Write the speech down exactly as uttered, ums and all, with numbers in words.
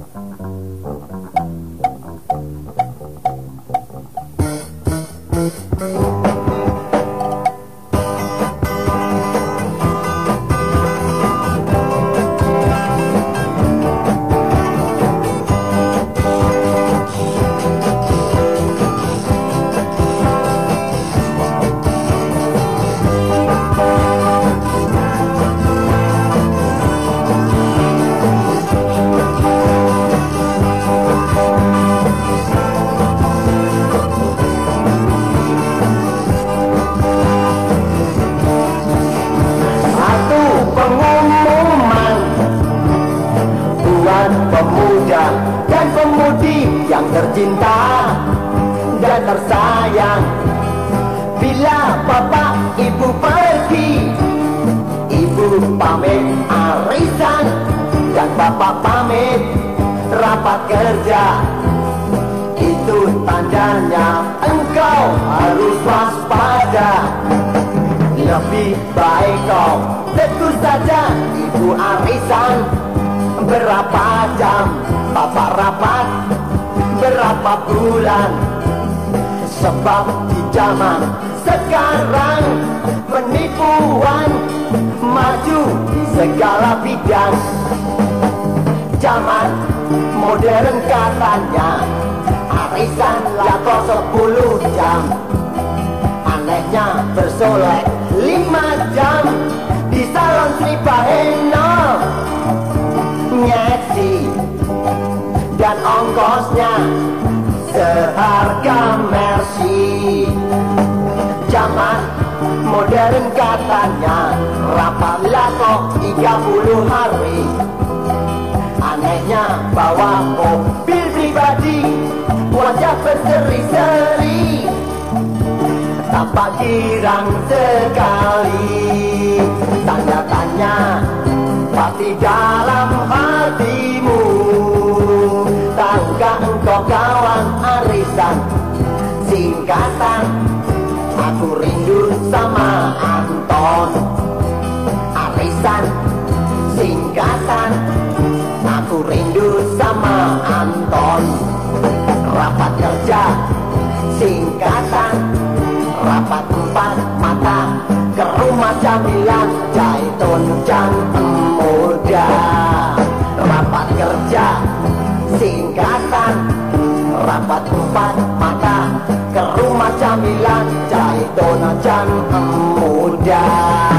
Pemuda dan pemudi yang tercinta dan tersayang, bila bapak ibu pergi, ibu pamit arisan dan bapak pamit rapat kerja. Itu tandanya engkau harus waspada. Lebih baik kau tegur saja ibu arisan. Berapa jam bapak rapat, berapa bulan. Sebab di zaman sekarang penipuan maju di segala bidang. Zaman modern katanya arisan laku sepuluh jam. Anehnya bersolek lima jam di salon Sri Baheno. Nyeksi dan ongkosnya seharga Mercy. Zaman modern katanya rapat laku tiga puluh hari. Anehnya bawa mobil pribadi, wajah berseri-seri, tampak girang sekali. Tanda tanya pasti dalam hatimu, tahukah engkau kawan arisan singkatan aku rindu sama Anton. Arisan singkatan aku rindu sama Anton. Rapat kerja singkatan rapat empat mata ke rumah Jamilan Jaitun Jan Muda. Rapat kerja singkatan rapat empat mata ke rumah Jamilan Jaitun Jan Muda.